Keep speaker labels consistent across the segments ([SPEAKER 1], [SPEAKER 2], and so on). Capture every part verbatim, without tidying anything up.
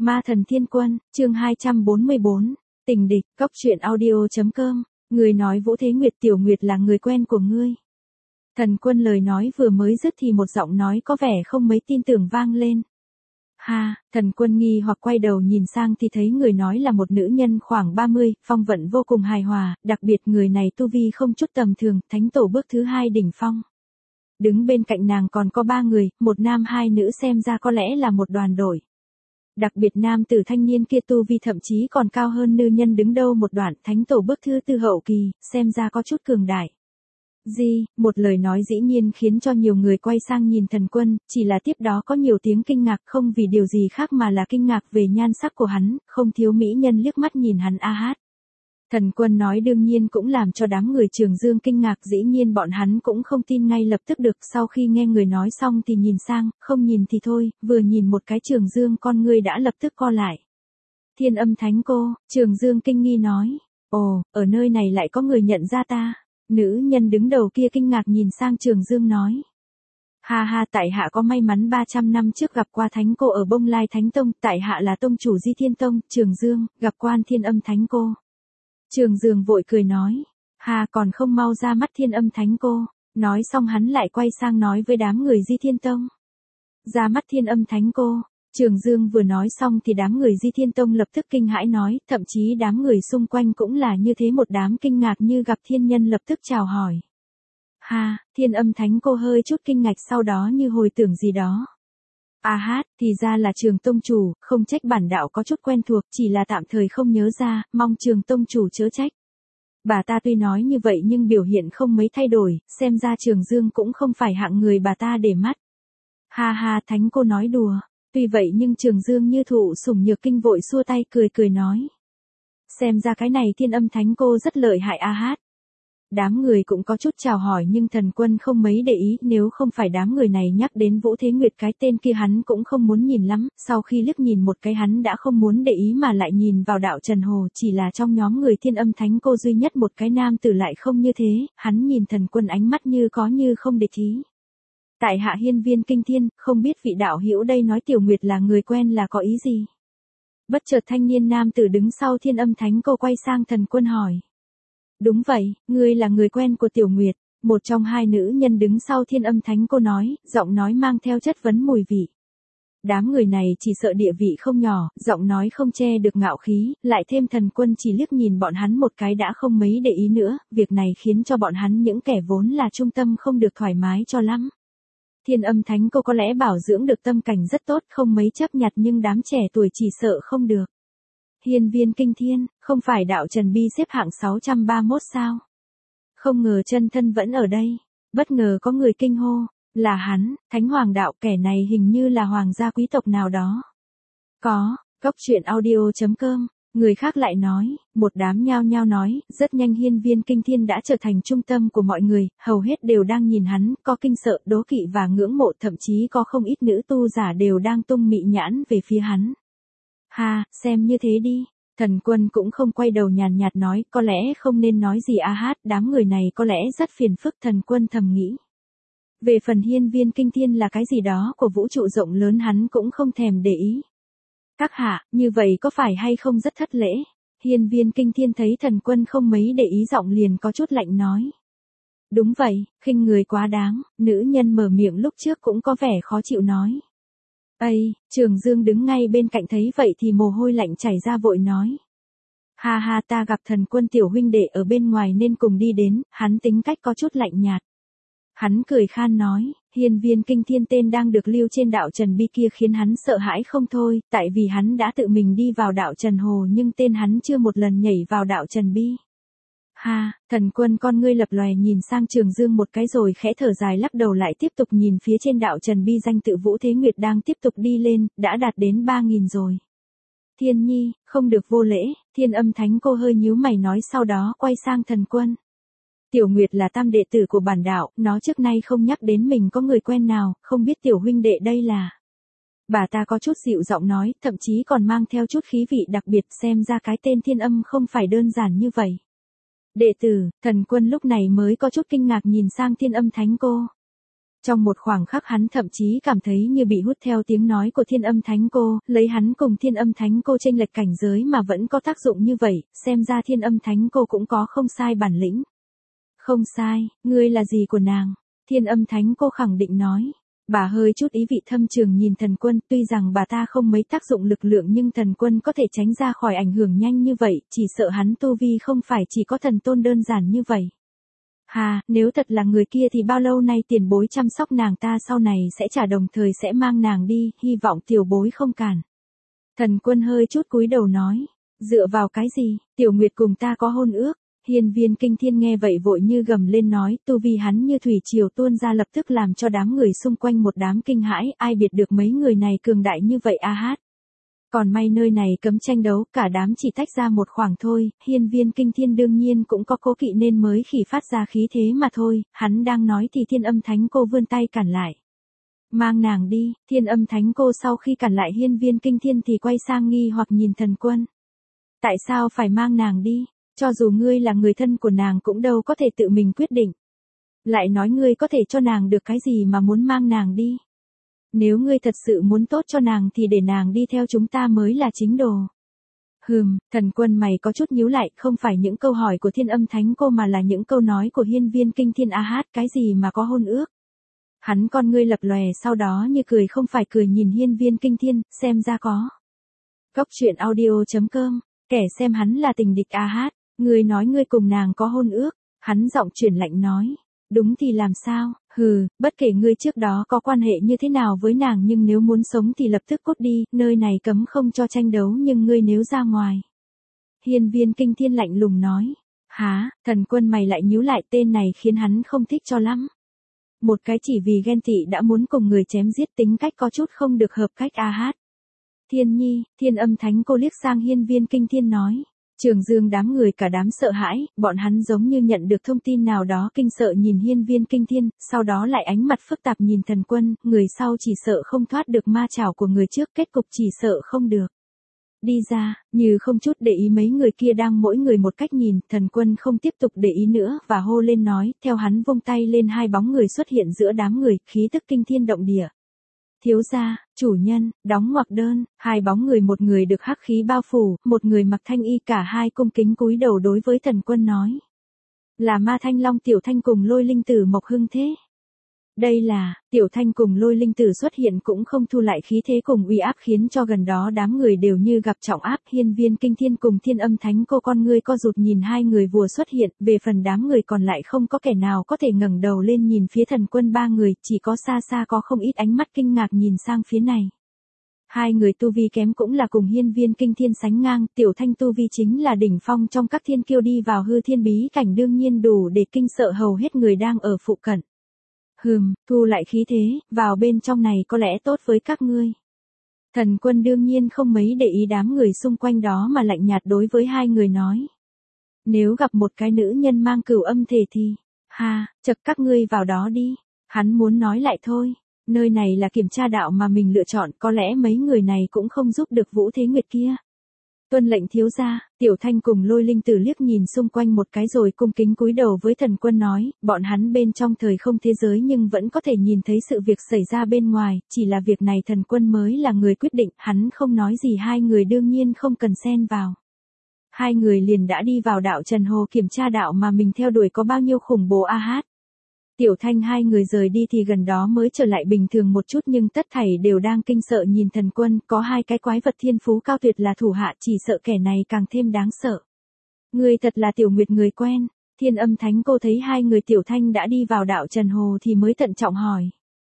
[SPEAKER 1] Ma thần thiên quân, chương hai trăm bốn mươi bốn, tình địch, cóc truyện audio.com, người nói Vũ Thế Nguyệt Tiểu Nguyệt là người quen của ngươi. Thần quân lời nói vừa mới dứt thì một giọng nói có vẻ không mấy tin tưởng vang lên. Ha, thần quân nghi hoặc quay đầu nhìn sang thì thấy người nói là một nữ nhân khoảng ba mươi, phong vận vô cùng hài hòa, đặc biệt người này tu vi không chút tầm thường, thánh tổ bước thứ hai đỉnh phong. Đứng bên cạnh nàng còn có ba người, một nam hai nữ xem ra có lẽ là một đoàn đội. Đặc biệt nam tử thanh niên kia tu vi thậm chí còn cao hơn nữ nhân đứng đâu một đoạn, thánh tổ bước thứ tư hậu kỳ, xem ra có chút cường đại. Gì, một lời nói dĩ nhiên khiến cho nhiều người quay sang nhìn thần quân, chỉ là tiếp đó có nhiều tiếng kinh ngạc không vì điều gì khác mà là kinh ngạc về nhan sắc của hắn, không thiếu mỹ nhân liếc mắt nhìn hắn a hát. Thần quân nói đương nhiên cũng làm cho đám người Trường Dương kinh ngạc, dĩ nhiên bọn hắn cũng không tin ngay lập tức được, sau khi nghe người nói xong thì nhìn sang, không nhìn thì thôi, vừa nhìn một cái Trường Dương con ngươi đã lập tức co lại. Thiên Âm Thánh Cô, Trường Dương kinh nghi nói, ồ, ở nơi này lại có người nhận ra ta. Nữ nhân đứng đầu kia kinh ngạc nhìn sang Trường Dương nói. Ha ha, tại hạ có may mắn ba trăm năm trước gặp qua Thánh Cô ở Bông Lai Thánh Tông, tại hạ là tông chủ Di Thiên Tông, Trường Dương, gặp quan Thiên Âm Thánh Cô. Trường Dương vội cười nói, ha còn không mau ra mắt Thiên Âm Thánh Cô, nói xong hắn lại quay sang nói với đám người Di Thiên Tông. Ra mắt Thiên Âm Thánh Cô, Trường Dương vừa nói xong thì đám người Di Thiên Tông lập tức kinh hãi nói, thậm chí đám người xung quanh cũng là như thế, một đám kinh ngạc như gặp thiên nhân lập tức chào hỏi. Ha, Thiên Âm Thánh Cô hơi chút kinh ngạc sau đó như hồi tưởng gì đó. À hát, thì ra là Trường Tông Chủ, không trách bản đạo có chút quen thuộc, chỉ là tạm thời không nhớ ra, mong Trường Tông Chủ chớ trách. Bà ta tuy nói như vậy nhưng biểu hiện không mấy thay đổi, xem ra Trường Dương cũng không phải hạng người bà ta để mắt. Ha ha, Thánh Cô nói đùa. Tuy vậy nhưng Trường Dương như thụ sủng nhược kinh vội xua tay cười cười nói. Xem ra cái này Thiên Âm Thánh Cô rất lợi hại a hát. Đám người cũng có chút chào hỏi nhưng thần quân không mấy để ý, nếu không phải đám người này nhắc đến Vũ Thế Nguyệt cái tên kia hắn cũng không muốn nhìn lắm, sau khi liếc nhìn một cái hắn đã không muốn để ý mà lại nhìn vào đạo Trần Hồ, chỉ là trong nhóm người Thiên Âm Thánh Cô duy nhất một cái nam tử lại không như thế, hắn nhìn thần quân ánh mắt như có như không để ý. Tại hạ Hiên Viên Kinh Thiên, không biết vị đạo hữu đây nói Tiểu Nguyệt là người quen là có ý gì? Bất chợt thanh niên nam tử đứng sau Thiên Âm Thánh Cô quay sang thần quân hỏi. Đúng vậy, ngươi là người quen của Tiểu Nguyệt, một trong hai nữ nhân đứng sau Thiên Âm Thánh Cô nói, giọng nói mang theo chất vấn mùi vị. Đám người này chỉ sợ địa vị không nhỏ, giọng nói không che được ngạo khí, lại thêm thần quân chỉ liếc nhìn bọn hắn một cái đã không mấy để ý nữa, việc này khiến cho bọn hắn những kẻ vốn là trung tâm không được thoải mái cho lắm. Thiên Âm Thánh Cô có lẽ bảo dưỡng được tâm cảnh rất tốt, không mấy chấp nhặt nhưng đám trẻ tuổi chỉ sợ không được. Hiên Viên Kinh Thiên, không phải đạo Trần Bi xếp hạng sáu trăm ba mươi mốt sao? Không ngờ chân thân vẫn ở đây. Bất ngờ có người kinh hô, là hắn, Thánh Hoàng đạo, kẻ này hình như là hoàng gia quý tộc nào đó. Có, cóc truyện audio.com. Người khác lại nói, một đám nhao nhao nói, rất nhanh Hiên Viên Kinh Thiên đã trở thành trung tâm của mọi người, hầu hết đều đang nhìn hắn, có kinh sợ, đố kỵ và ngưỡng mộ, thậm chí có không ít nữ tu giả đều đang tung mị nhãn về phía hắn. Ha, xem như thế đi. Thần quân cũng không quay đầu nhàn nhạt nói, có lẽ không nên nói gì a hát, đám người này có lẽ rất phiền phức, thần quân thầm nghĩ. Về phần Hiên Viên Kinh Thiên là cái gì đó của vũ trụ rộng lớn hắn cũng không thèm để ý. Các hạ, như vậy có phải hay không rất thất lễ? Hiên Viên Kinh Thiên thấy thần quân không mấy để ý giọng liền có chút lạnh nói. Đúng vậy, khinh người quá đáng, nữ nhân mở miệng lúc trước cũng có vẻ khó chịu nói. Ây, Trường Dương đứng ngay bên cạnh thấy vậy thì mồ hôi lạnh chảy ra vội nói. Ha ha, ta gặp thần quân tiểu huynh đệ ở bên ngoài nên cùng đi đến, hắn tính cách có chút lạnh nhạt. Hắn cười khan nói, Hiên Viên Kinh Thiên tên đang được lưu trên đạo Trần Bi kia khiến hắn sợ hãi không thôi, tại vì hắn đã tự mình đi vào đạo Trần Hồ nhưng tên hắn chưa một lần nhảy vào đạo Trần Bi. Ha, thần quân con ngươi lập lòe nhìn sang Trường Dương một cái rồi khẽ thở dài lắc đầu lại tiếp tục nhìn phía trên đạo Trần Bi danh tự Vũ Thế Nguyệt đang tiếp tục đi lên, đã đạt đến ba nghìn rồi. Thiên Nhi, không được vô lễ, Thiên Âm Thánh Cô hơi nhíu mày nói sau đó quay sang thần quân. Tiểu Nguyệt là tam đệ tử của bản đạo, nó trước nay không nhắc đến mình có người quen nào, không biết tiểu huynh đệ đây là. Bà ta có chút dịu giọng nói, thậm chí còn mang theo chút khí vị đặc biệt, xem ra cái tên Thiên Âm không phải đơn giản như vậy. Đệ tử, thần quân lúc này mới có chút kinh ngạc nhìn sang Thiên Âm Thánh Cô. Trong một khoảng khắc hắn thậm chí cảm thấy như bị hút theo tiếng nói của Thiên Âm Thánh Cô, lấy hắn cùng Thiên Âm Thánh Cô chênh lệch cảnh giới mà vẫn có tác dụng như vậy, xem ra Thiên Âm Thánh Cô cũng có không sai bản lĩnh. Không sai, ngươi là gì của nàng? Thiên Âm Thánh Cô khẳng định nói. Bà hơi chút ý vị thâm trường nhìn Thần Quân, tuy rằng bà ta không mấy tác dụng lực lượng nhưng Thần Quân có thể tránh ra khỏi ảnh hưởng nhanh như vậy, chỉ sợ hắn tu vi không phải chỉ có thần tôn đơn giản như vậy. Hà, nếu thật là người kia thì bao lâu nay tiền bối chăm sóc nàng ta sau này sẽ trả đồng thời sẽ mang nàng đi, hy vọng tiểu bối không cản. Thần Quân hơi chút cúi đầu nói, dựa vào cái gì, Tiểu Nguyệt cùng ta có hôn ước. Hiên Viên Kinh Thiên nghe vậy vội như gầm lên nói, tu vi hắn như thủy triều tuôn ra lập tức làm cho đám người xung quanh một đám kinh hãi, ai biệt được mấy người này cường đại như vậy a hát. Còn may nơi này cấm tranh đấu, cả đám chỉ tách ra một khoảng thôi, Hiên Viên Kinh Thiên đương nhiên cũng có cố kỵ nên mới khỉ phát ra khí thế mà thôi, hắn đang nói thì Thiên Âm Thánh Cô vươn tay cản lại. Mang nàng đi, Thiên Âm Thánh Cô sau khi cản lại Hiên Viên Kinh Thiên thì quay sang nghi hoặc nhìn Thần Quân. Tại sao phải mang nàng đi? Cho dù ngươi là người thân của nàng cũng đâu có thể tự mình quyết định. Lại nói ngươi có thể cho nàng được cái gì mà muốn mang nàng đi. Nếu ngươi thật sự muốn tốt cho nàng thì để nàng đi theo chúng ta mới là chính đồ. Hừm, Thần Quân mày có chút nhíu lại, không phải những câu hỏi của Thiên Âm Thánh Cô mà là những câu nói của Hiên Viên Kinh Thiên a hát, cái gì mà có hôn ước. Hắn con ngươi lập lòe sau đó như cười không phải cười nhìn Hiên Viên Kinh Thiên, xem ra có. Cốc truyện audio chấm com, kẻ xem hắn là tình địch a hát. Ngươi nói ngươi cùng nàng có hôn ước, hắn giọng chuyển lạnh nói, đúng thì làm sao, hừ, bất kể ngươi trước đó có quan hệ như thế nào với nàng nhưng nếu muốn sống thì lập tức cút đi, nơi này cấm không cho tranh đấu nhưng ngươi nếu ra ngoài. Hiên Viên Kinh Thiên lạnh lùng nói, há, Thần Quân mày lại nhíu lại, tên này khiến hắn không thích cho lắm. Một cái chỉ vì ghen tị đã muốn cùng người chém giết, tính cách có chút không được hợp cách a hát. Thiên Nhi, Thiên Âm Thánh Cô liếc sang Hiên Viên Kinh Thiên nói. Trường Dương đám người cả đám sợ hãi, bọn hắn giống như nhận được thông tin nào đó kinh sợ nhìn Hiên Viên Kinh Thiên, sau đó lại ánh mặt phức tạp nhìn Thần Quân, người sau chỉ sợ không thoát được ma chảo của người trước, kết cục chỉ sợ không được. Đi ra, như không chút để ý mấy người kia đang mỗi người một cách nhìn, Thần Quân không tiếp tục để ý nữa và hô lên nói, theo hắn vung tay lên hai bóng người xuất hiện giữa đám người, khí tức kinh thiên động địa. Thiếu gia, chủ nhân, đóng ngoặc đơn, hai bóng người, một người được hắc khí bao phủ, một người mặc thanh y, cả hai cung kính cúi đầu đối với Thần Quân nói. Là Ma Thanh Long Tiểu Thanh cùng Lôi Linh Tử Mộc Hưng thế. Đây là, Tiểu Thanh cùng Lôi Linh Tử xuất hiện cũng không thu lại khí thế cùng uy áp khiến cho gần đó đám người đều như gặp trọng áp. Hiên Viên Kinh Thiên cùng Thiên Âm Thánh Cô con ngươi co rụt nhìn hai người vừa xuất hiện, về phần đám người còn lại không có kẻ nào có thể ngẩng đầu lên nhìn phía Thần Quân ba người, chỉ có xa xa có không ít ánh mắt kinh ngạc nhìn sang phía này. Hai người tu vi kém cũng là cùng Hiên Viên Kinh Thiên sánh ngang, Tiểu Thanh tu vi chính là đỉnh phong trong các thiên kiêu, đi vào hư thiên bí cảnh đương nhiên đủ để kinh sợ hầu hết người đang ở phụ cận. Hừm, thu lại khí thế, vào bên trong này có lẽ tốt với các ngươi. Thần Quân đương nhiên không mấy để ý đám người xung quanh đó mà lạnh nhạt đối với hai người nói. Nếu gặp một cái nữ nhân mang cửu âm thể thì, ha, chật các ngươi vào đó đi. Hắn muốn nói lại thôi, nơi này là kiểm tra đạo mà mình lựa chọn, có lẽ mấy người này cũng không giúp được Vũ Thế Nguyệt kia. Tuân lệnh thiếu gia. Tiểu Thanh cùng Lôi Linh Tử liếc nhìn xung quanh một cái rồi cung kính cúi đầu với Thần Quân nói, bọn hắn bên trong thời không thế giới nhưng vẫn có thể nhìn thấy sự việc xảy ra bên ngoài, chỉ là việc này Thần Quân mới là người quyết định, hắn không nói gì, hai người đương nhiên không cần xen vào. Hai người liền đã đi vào đạo Trần Hồ kiểm tra đạo mà mình theo đuổi có bao nhiêu khủng bố a hát. Tiểu Thanh hai người rời đi thì gần đó mới trở lại bình thường một chút nhưng tất thảy đều đang kinh sợ nhìn Thần Quân, có hai cái quái vật thiên phú cao tuyệt là thủ hạ, chỉ sợ kẻ này càng thêm đáng sợ. Người thật là Tiểu Nguyệt người quen. Thiên Âm Thánh Cô thấy hai người Tiểu Thanh đã đi vào đạo Trần Hồ thì mới thận trọng hỏi.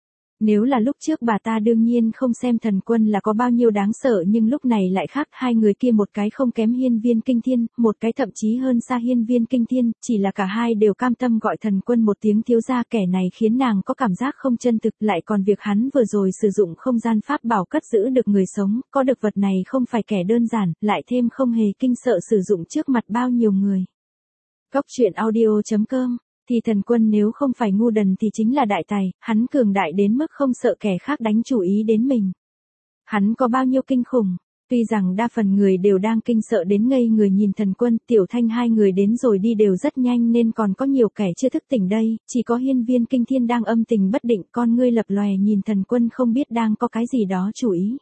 [SPEAKER 1] Nếu là lúc trước bà ta đương nhiên không xem Thần Quân là có bao nhiêu đáng sợ nhưng lúc này lại khác, hai người kia một cái không kém Hiên Viên Kinh Thiên, một cái thậm chí hơn xa Hiên Viên Kinh Thiên, chỉ là cả hai đều cam tâm gọi Thần Quân một tiếng thiếu gia, kẻ này khiến nàng có cảm giác không chân thực, lại còn việc hắn vừa rồi sử dụng không gian pháp bảo cất giữ được người sống, có được vật này không phải kẻ đơn giản, lại thêm không hề kinh sợ sử dụng trước mặt bao nhiêu người. Cốc truyện audio chấm com Thì Thần Quân nếu không phải ngu đần thì chính là đại tài, hắn cường đại đến mức không sợ kẻ khác đánh chủ ý đến mình. Hắn có bao nhiêu kinh khủng, Tuy rằng đa phần người đều đang kinh sợ đến ngây người nhìn Thần Quân, Tiểu Thanh hai người đến rồi đi đều rất nhanh nên còn có nhiều kẻ chưa thức tỉnh đây, chỉ có Hiên Viên Kinh Thiên đang âm tình bất định, con ngươi lập lòe nhìn Thần Quân không biết đang có cái gì đó chủ ý.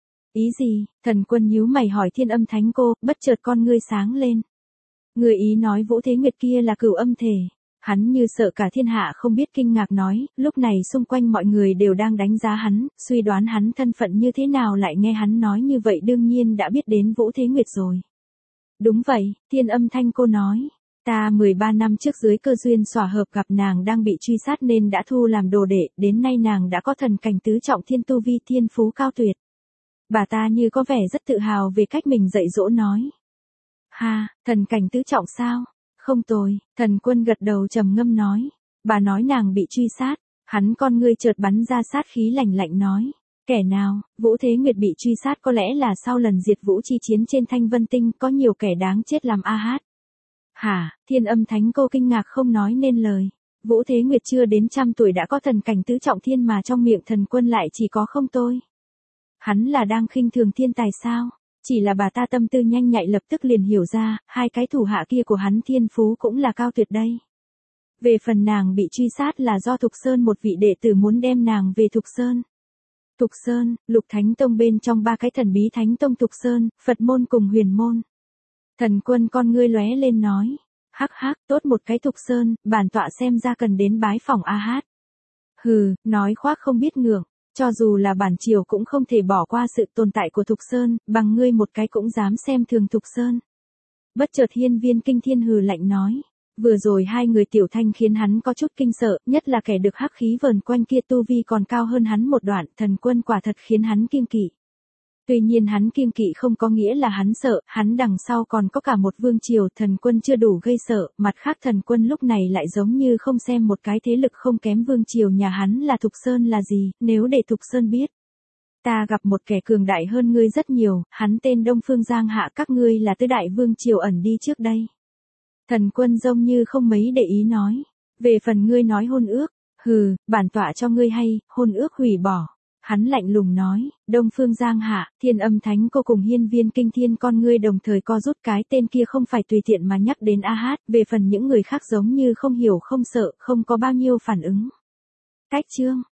[SPEAKER 1] Ý gì? Thần Quân nhíu mày hỏi Thiên Âm Thánh Cô, bất chợt con ngươi sáng lên. Người ý nói Vũ Thế Nguyệt kia là Cửu Âm Thể. Hắn như sợ cả thiên hạ không biết kinh ngạc nói, lúc này xung quanh mọi người đều đang đánh giá hắn, suy đoán hắn thân phận như thế nào lại nghe hắn nói như vậy đương nhiên đã biết đến Vũ Thế Nguyệt rồi. Đúng vậy, Thiên Âm Thanh Cô nói, ta mười ba năm trước dưới cơ duyên xỏa hợp gặp nàng đang bị truy sát nên đã thu làm đồ đệ, đến nay nàng đã có thần cảnh tứ trọng thiên tu vi thiên phú cao tuyệt. Bà ta như có vẻ rất tự hào về cách mình dạy dỗ nói. Ha, thần cảnh tứ trọng sao? Không tồi, Thần Quân gật đầu trầm ngâm nói. Bà nói nàng bị truy sát, hắn con ngươi chợt bắn ra sát khí lạnh lạnh nói. Kẻ nào? Vũ Thế Nguyệt bị truy sát có lẽ là sau lần diệt Vũ chi chiến trên Thanh Vân Tinh có nhiều kẻ đáng chết làm a hát. Hả? Thiên Âm Thánh Cô kinh ngạc không nói nên lời. Vũ Thế Nguyệt chưa đến trăm tuổi đã có thần cảnh tứ trọng thiên mà trong miệng Thần Quân lại chỉ có không tôi. Hắn là đang khinh thường thiên tài sao? Chỉ là bà ta tâm tư nhanh nhạy lập tức liền hiểu ra, hai cái thủ hạ kia của hắn thiên phú cũng là cao tuyệt đây. Về phần nàng bị truy sát là do Thục Sơn một vị đệ tử muốn đem nàng về Thục Sơn. Thục Sơn, Lục Thánh Tông bên trong ba cái thần bí Thánh Tông Thục Sơn, Phật môn cùng Huyền môn. Thần Quân con ngươi lóe lên nói, hắc hắc, tốt một cái Thục Sơn, bản tọa xem ra cần đến bái phỏng a hát. Hừ, nói khoác không biết ngượng. Cho dù là bản triều cũng không thể bỏ qua sự tồn tại của Thục Sơn, bằng ngươi một cái cũng dám xem thường Thục Sơn. Bất chợt Hiên Viên Kinh Thiên hừ lạnh nói, vừa rồi hai người Tiểu Thanh khiến hắn có chút kinh sợ, nhất là kẻ được hắc khí vờn quanh kia tu vi còn cao hơn hắn một đoạn, Thần Quân quả thật khiến hắn kiêng kỵ. Tuy nhiên hắn kiêng kỵ không có nghĩa là hắn sợ, hắn đằng sau còn có cả một vương triều, Thần Quân chưa đủ gây sợ, mặt khác Thần Quân lúc này lại giống như không xem một cái thế lực không kém vương triều nhà hắn là Thục Sơn là gì, nếu để Thục Sơn biết. Ta gặp một kẻ cường đại hơn ngươi rất nhiều, hắn tên Đông Phương Giang Hạ, các ngươi là tứ đại vương triều ẩn đi trước đây. Thần Quân giống như không mấy để ý nói, về phần ngươi nói hôn ước, hừ, bản tọa cho ngươi hay, hôn ước hủy bỏ. Hắn lạnh lùng nói, Đông Phương Giang Hạ, Thiên Âm Thánh Cô cùng Hiên Viên Kinh Thiên con ngươi đồng thời co rút, cái tên kia không phải tùy tiện mà nhắc đến a hát, về phần những người khác giống như không hiểu không sợ, không có bao nhiêu phản ứng. Cách chương